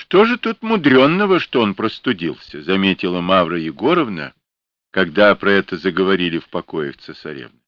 Что же тут мудренного, что он простудился, заметила Мавра Егоровна, когда про это заговорили в покоях цесаревны.